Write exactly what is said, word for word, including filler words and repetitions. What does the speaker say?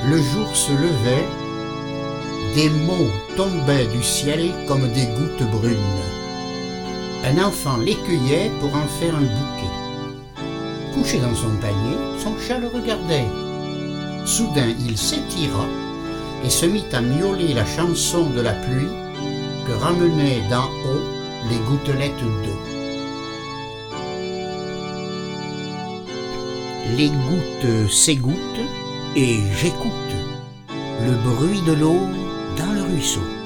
Le jour se levait, des mots tombaient du ciel comme des gouttes brunes. Un enfant les cueillait pour en faire un bouquet. Couché dans son panier, son chat le regardait. Soudain, il s'étira et se mit à miauler la chanson de la pluie que ramenaient d'en haut les gouttelettes d'eau. Les gouttes s'égouttent et j'écoute le bruit de l'eau dans le ruisseau.